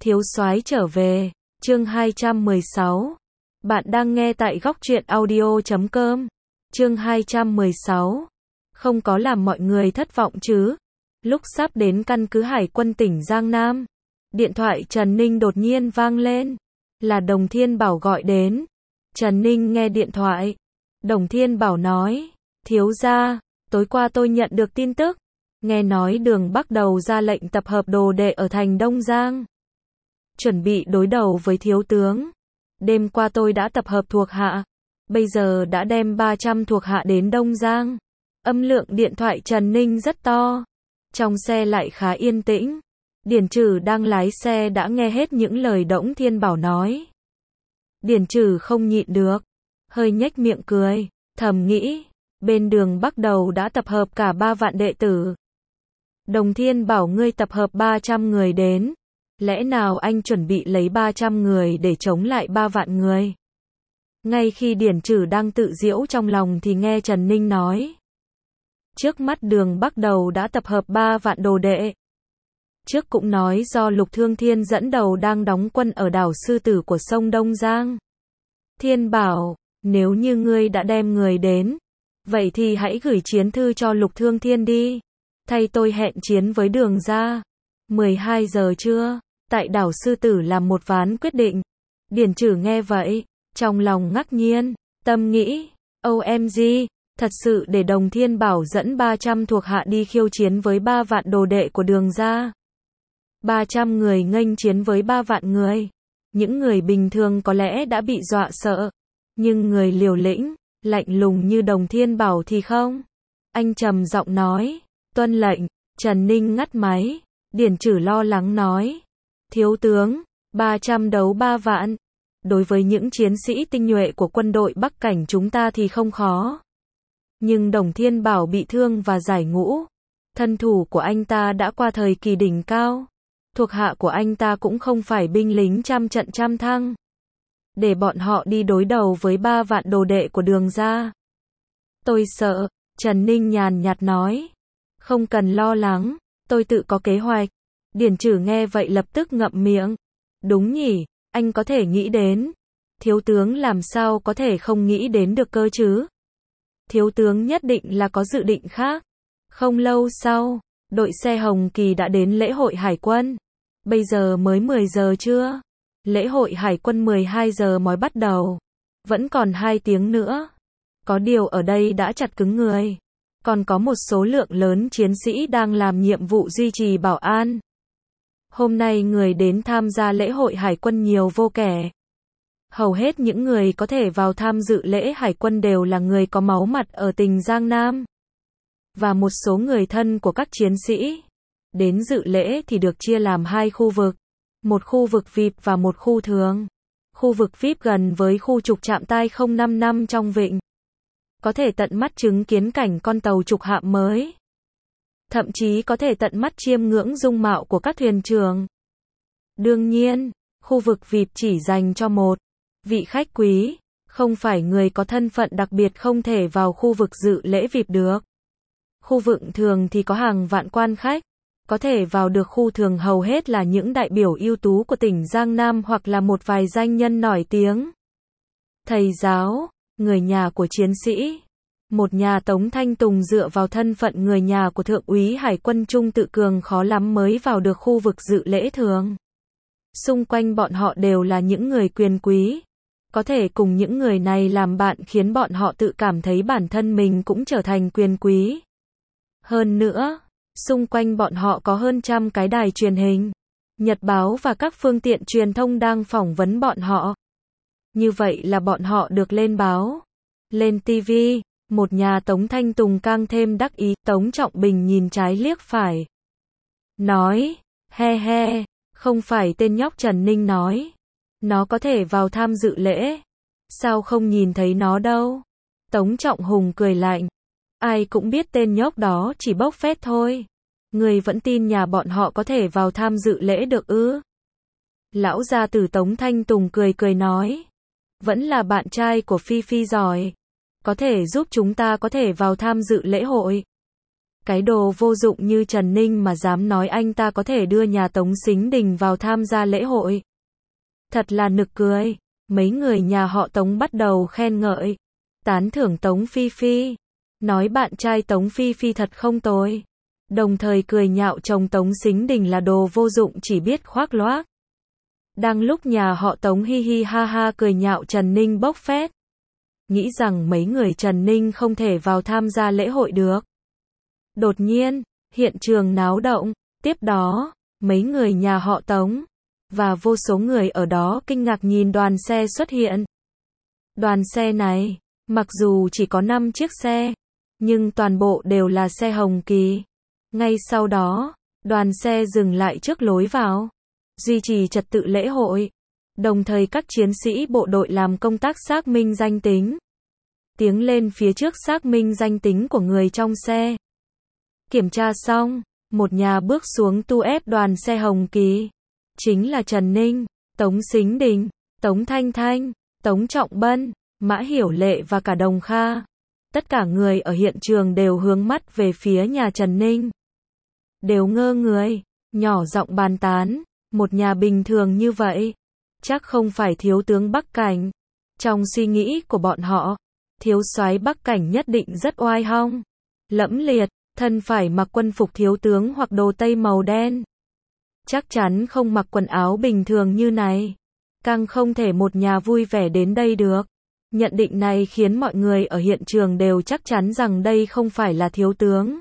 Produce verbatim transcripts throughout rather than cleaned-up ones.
Thiếu soái trở về, chương hai trăm mười sáu. Bạn đang nghe tại góc truyện audio chấm com. Chương hai trăm mười sáu. Không có làm mọi người thất vọng chứ? Lúc sắp đến căn cứ Hải quân tỉnh Giang Nam, điện thoại Trần Ninh đột nhiên vang lên. Là Đồng Thiên Bảo gọi đến. Trần Ninh nghe điện thoại. Đồng Thiên Bảo nói, thiếu gia, tối qua tôi nhận được tin tức. Nghe nói Đường bắt đầu ra lệnh tập hợp đồ đệ ở thành Đông Giang. Chuẩn bị đối đầu với thiếu tướng. Đêm qua tôi đã tập hợp thuộc hạ. Bây giờ đã đem ba trăm thuộc hạ đến Đông Giang. Âm lượng điện thoại Trần Ninh rất to. Trong xe lại khá yên tĩnh. Điền Trừ đang lái xe đã nghe hết những lời Đổng Thiên Bảo nói. Điền Trừ không nhịn được. Hơi nhếch miệng cười. Thầm nghĩ. Bên Đường bắt đầu đã tập hợp cả ba vạn đệ tử. Đồng Thiên Bảo ngươi tập hợp ba trăm người đến. Lẽ nào anh chuẩn bị lấy ba trăm người để chống lại ba vạn người? Ngay khi Điền Trừ đang tự giễu trong lòng thì nghe Trần Ninh nói. Trước mắt Đường bắt đầu đã tập hợp ba vạn đồ đệ. Trước cũng nói do Lục Thương Thiên dẫn đầu đang đóng quân ở đảo Sư Tử của sông Đông Giang. Thiên Bảo, nếu như ngươi đã đem người đến, vậy thì hãy gửi chiến thư cho Lục Thương Thiên đi. Thay tôi hẹn chiến với Đường ra. mười hai giờ trưa, tại đảo Sư Tử làm một ván quyết định. Điền Trừ nghe vậy, trong lòng ngạc nhiên, tâm nghĩ, ô em giê, thật sự để Đồng Thiên Bảo dẫn ba trăm thuộc hạ đi khiêu chiến với ba vạn đồ đệ của Đường ra. ba trăm người nghênh chiến với ba vạn người. Những người bình thường có lẽ đã bị dọa sợ, nhưng người liều lĩnh, lạnh lùng như Đồng Thiên Bảo thì không. Anh trầm giọng nói, tuân lệnh. Trần Ninh ngắt máy. Điền Trừ lo lắng nói, thiếu tướng, ba trăm đấu ba vạn. Đối với những chiến sĩ tinh nhuệ của quân đội Bắc Cảnh chúng ta thì không khó. Nhưng Đồng Thiên Bảo bị thương và giải ngũ. Thân thủ của anh ta đã qua thời kỳ đỉnh cao. Thuộc hạ của anh ta cũng không phải binh lính trăm trận trăm thắng. Để bọn họ đi đối đầu với ba vạn đồ đệ của Đường ra. Tôi sợ, Trần Ninh nhàn nhạt nói. Không cần lo lắng, tôi tự có kế hoạch. Điền Trừ nghe vậy lập tức ngậm miệng. Đúng nhỉ, anh có thể nghĩ đến. Thiếu tướng làm sao có thể không nghĩ đến được cơ chứ? Thiếu tướng nhất định là có dự định khác. Không lâu sau, đội xe Hồng Kỳ đã đến lễ hội Hải quân. Bây giờ mới mười giờ trưa. Lễ hội Hải quân mười hai giờ mới bắt đầu. Vẫn còn hai tiếng nữa. Có điều ở đây đã chặt cứng người. Còn có một số lượng lớn chiến sĩ đang làm nhiệm vụ duy trì bảo an. Hôm nay người đến tham gia lễ hội Hải quân nhiều vô kể. Hầu hết những người có thể vào tham dự lễ Hải quân đều là người có máu mặt ở tỉnh Giang Nam. Và một số người thân của các chiến sĩ. Đến dự lễ thì được chia làm hai khu vực. Một khu vực vi ai pi và một khu thường. Khu vực vi ai pi gần với khu trục trạm tai không năm năm trong vịnh. Có thể tận mắt chứng kiến cảnh con tàu trục hạm mới. Thậm chí có thể tận mắt chiêm ngưỡng dung mạo của các thuyền trưởng. Đương nhiên, khu vực vi ai pi chỉ dành cho một vị khách quý, không phải người có thân phận đặc biệt không thể vào khu vực dự lễ vi ai pi được. Khu vực thường thì có hàng vạn quan khách, có thể vào được khu thường hầu hết là những đại biểu ưu tú của tỉnh Giang Nam hoặc là một vài danh nhân nổi tiếng. Thầy giáo, người nhà của chiến sĩ. Một nhà Tống Thanh Tùng dựa vào thân phận người nhà của Thượng úy Hải quân Trung Tự Cường khó lắm mới vào được khu vực dự lễ thường. Xung quanh bọn họ đều là những người quyền quý. Có thể cùng những người này làm bạn khiến bọn họ tự cảm thấy bản thân mình cũng trở thành quyền quý. Hơn nữa, xung quanh bọn họ có hơn trăm cái đài truyền hình, nhật báo và các phương tiện truyền thông đang phỏng vấn bọn họ. Như vậy là bọn họ được lên báo, lên ti vi. Một nhà Tống Thanh Tùng càng thêm đắc ý. Tống Trọng Bình nhìn trái liếc phải. Nói, he he, không phải tên nhóc Trần Ninh nói. Nó có thể vào tham dự lễ. Sao không nhìn thấy nó đâu? Tống Trọng Hùng cười lạnh. Ai cũng biết tên nhóc đó chỉ bốc phét thôi. Người vẫn tin nhà bọn họ có thể vào tham dự lễ được ư? Lão gia tử Tống Thanh Tùng cười cười nói. Vẫn là bạn trai của Phi Phi giỏi. Có thể giúp chúng ta có thể vào tham dự lễ hội. Cái đồ vô dụng như Trần Ninh mà dám nói anh ta có thể đưa nhà Tống Sính Đình vào tham gia lễ hội. Thật là nực cười. Mấy người nhà họ Tống bắt đầu khen ngợi, tán thưởng Tống Phi Phi, nói bạn trai Tống Phi Phi thật không tồi. Đồng thời cười nhạo chồng Tống Sính Đình là đồ vô dụng chỉ biết khoác loác. Đang lúc nhà họ Tống hi hi ha ha cười nhạo Trần Ninh bốc phét, nghĩ rằng mấy người Trần Ninh không thể vào tham gia lễ hội được. Đột nhiên, hiện trường náo động, tiếp đó, mấy người nhà họ Tống và vô số người ở đó kinh ngạc nhìn đoàn xe xuất hiện. Đoàn xe này, mặc dù chỉ có năm chiếc xe, nhưng toàn bộ đều là xe Hồng Kỳ. Ngay sau đó, đoàn xe dừng lại trước lối vào, duy trì trật tự lễ hội. Đồng thời các chiến sĩ bộ đội làm công tác xác minh danh tính. Tiến lên phía trước xác minh danh tính của người trong xe. Kiểm tra xong, một nhà bước xuống tu ép đoàn xe Hồng Kỳ. Chính là Trần Ninh, Tống Sính Đình, Tống Thanh Thanh, Tống Trọng Bân, Mã Hiểu Lệ và cả Đồng Kha. Tất cả người ở hiện trường đều hướng mắt về phía nhà Trần Ninh. Đều ngơ người, nhỏ giọng bàn tán, một nhà bình thường như vậy, chắc không phải thiếu tướng Bắc Cảnh. Trong suy nghĩ của bọn họ, thiếu soái Bắc Cảnh nhất định rất oai hong, lẫm liệt, thân phải mặc quân phục thiếu tướng hoặc đồ tây màu đen. Chắc chắn không mặc quần áo bình thường như này. Càng không thể một nhà vui vẻ đến đây được. Nhận định này khiến mọi người ở hiện trường đều chắc chắn rằng đây không phải là thiếu tướng.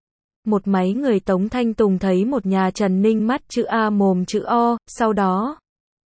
Một mấy người Tống Thanh Tùng thấy một nhà Trần Ninh mắt chữ A mồm chữ O, sau đó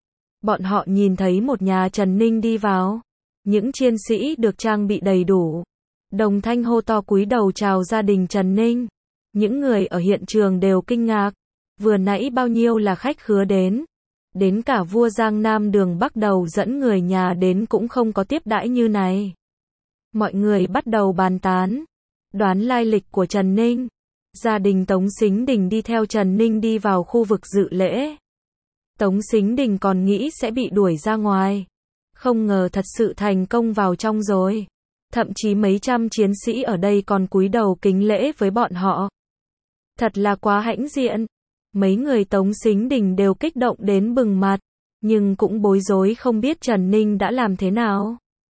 bọn họ nhìn thấy một nhà Trần Ninh đi vào. Những chiến sĩ được trang bị đầy đủ. Đồng thanh hô to cúi đầu chào gia đình Trần Ninh. Những người ở hiện trường đều kinh ngạc. Vừa nãy bao nhiêu là khách khứa đến. Đến cả vua Giang Nam Đường bắt đầu dẫn người nhà đến cũng không có tiếp đãi như này. Mọi người bắt đầu bàn tán, đoán lai lịch của Trần Ninh. Gia đình Tống Sính Đình đi theo Trần Ninh đi vào khu vực dự lễ. Tống Sính Đình còn nghĩ sẽ bị đuổi ra ngoài. Không ngờ thật sự thành công vào trong rồi. Thậm chí mấy trăm chiến sĩ ở đây còn cúi đầu kính lễ với bọn họ. Thật là quá hãnh diện. Mấy người Tống Sính Đình đều kích động đến bừng mặt, nhưng cũng bối rối không biết Trần Ninh đã làm thế nào.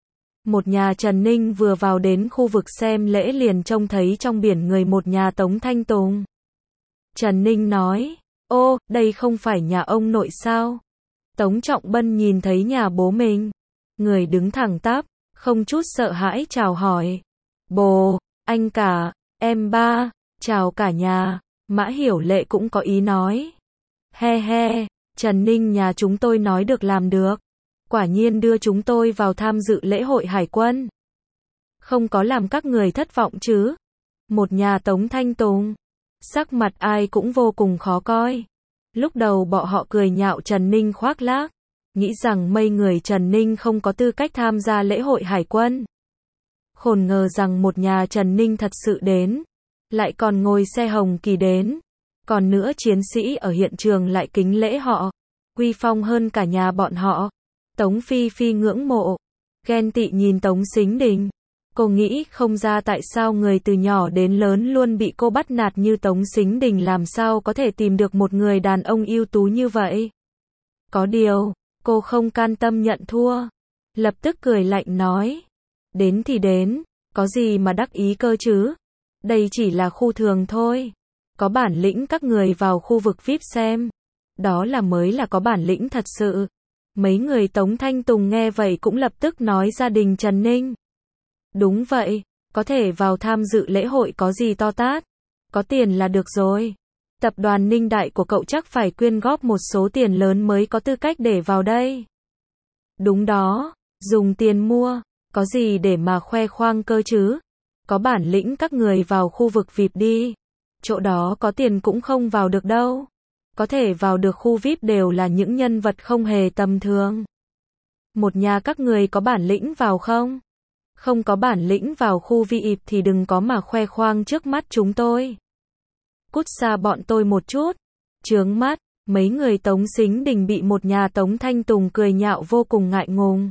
Một nhà Trần Ninh vừa vào đến khu vực xem lễ liền trông thấy trong biển người một nhà Tống Thanh Tùng. Trần Ninh nói, ô, đây không phải nhà ông nội sao? Tống Trọng Bân nhìn thấy nhà bố mình. Người đứng thẳng tắp, không chút sợ hãi chào hỏi. Bố, anh cả, em ba, chào cả nhà. Mã Hiểu Lệ cũng có ý nói. He he, Trần Ninh nhà chúng tôi nói được làm được. Quả nhiên đưa chúng tôi vào tham dự lễ hội hải quân. Không có làm các người thất vọng chứ. Một nhà Tống Thanh Tùng. Sắc mặt ai cũng vô cùng khó coi. Lúc đầu bọn họ cười nhạo Trần Ninh khoác lác. Nghĩ rằng mấy người Trần Ninh không có tư cách tham gia lễ hội hải quân. Khôn ngờ rằng một nhà Trần Ninh thật sự đến. Lại còn ngồi xe Hồng Kỳ đến. Còn nữa chiến sĩ ở hiện trường lại kính lễ họ. Uy phong hơn cả nhà bọn họ. Tống Phi Phi ngưỡng mộ. Ghen tị nhìn Tống Sính Đình. Cô nghĩ không ra tại sao người từ nhỏ đến lớn luôn bị cô bắt nạt như Tống Sính Đình làm sao có thể tìm được một người đàn ông ưu tú như vậy. Có điều, cô không can tâm nhận thua. Lập tức cười lạnh nói. Đến thì đến, có gì mà đắc ý cơ chứ? Đây chỉ là khu thường thôi. Có bản lĩnh các người vào khu vực vi ai pi xem. Đó là mới là có bản lĩnh thật sự. Mấy người Tống Thanh Tùng nghe vậy cũng lập tức nói gia đình Trần Ninh. Đúng vậy, có thể vào tham dự lễ hội có gì to tát. Có tiền là được rồi. Tập đoàn Ninh Đại của cậu chắc phải quyên góp một số tiền lớn mới có tư cách để vào đây. Đúng đó, dùng tiền mua, có gì để mà khoe khoang cơ chứ. Có bản lĩnh các người vào khu vực vi ai pi đi. Chỗ đó có tiền cũng không vào được đâu. Có thể vào được khu vi ai pi đều là những nhân vật không hề tầm thường. Một nhà các người có bản lĩnh vào không? Không có bản lĩnh vào khu vi ai pi thì đừng có mà khoe khoang trước mắt chúng tôi. Cút xa bọn tôi một chút. Chướng mắt, mấy người Tống Sính Đình bị một nhà Tống Thanh Tùng cười nhạo vô cùng ngại ngùng.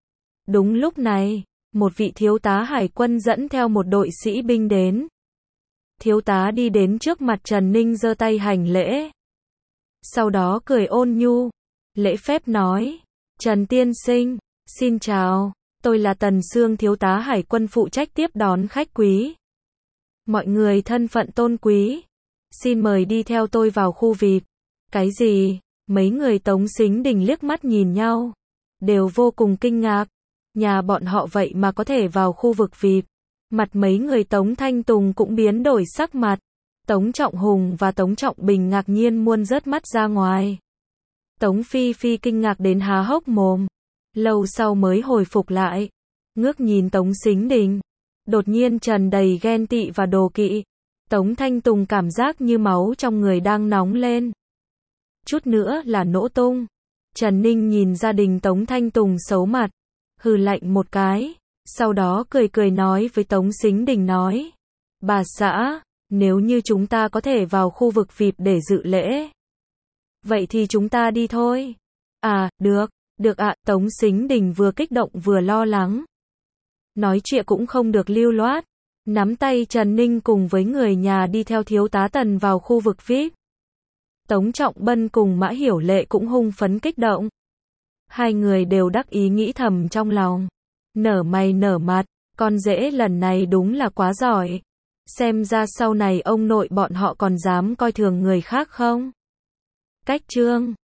Đúng lúc này, một vị thiếu tá hải quân dẫn theo một đội sĩ binh đến. Thiếu tá đi đến trước mặt Trần Ninh giơ tay hành lễ. Sau đó cười ôn nhu, lễ phép nói, Trần tiên sinh, xin chào, tôi là Tần Sương thiếu tá hải quân phụ trách tiếp đón khách quý. Mọi người thân phận tôn quý, xin mời đi theo tôi vào khu vi ai pi. Cái gì? Mấy người Tống Sính Đình liếc mắt nhìn nhau, đều vô cùng kinh ngạc, nhà bọn họ vậy mà có thể vào khu vực vi ai pi. Mặt mấy người Tống Thanh Tùng cũng biến đổi sắc mặt. Tống Trọng Hùng và Tống Trọng Bình ngạc nhiên muốn rớt mắt ra ngoài. Tống Phi Phi kinh ngạc đến há hốc mồm, lâu sau mới hồi phục lại, ngước nhìn Tống Sính Đình, đột nhiên tràn đầy ghen tị và đố kỵ. Tống Thanh Tùng cảm giác như máu trong người đang nóng lên, chút nữa là nổ tung. Trần Ninh nhìn gia đình Tống Thanh Tùng xấu mặt, hừ lạnh một cái, sau đó cười cười nói với Tống Sính Đình nói, bà xã, nếu như chúng ta có thể vào khu vực vi ai pi để dự lễ, vậy thì chúng ta đi thôi. À, được, được ạ. Tống Sính Đình vừa kích động vừa lo lắng, nói chuyện cũng không được lưu loát, nắm tay Trần Ninh cùng với người nhà đi theo thiếu tá Tần vào khu vực vi ai pi. Tống Trọng Bân cùng Mã Hiểu Lệ cũng hung phấn kích động. Hai người đều đắc ý nghĩ thầm trong lòng, nở mày nở mặt, con rể lần này đúng là quá giỏi. Xem ra sau này ông nội bọn họ còn dám coi thường người khác không? Cách chương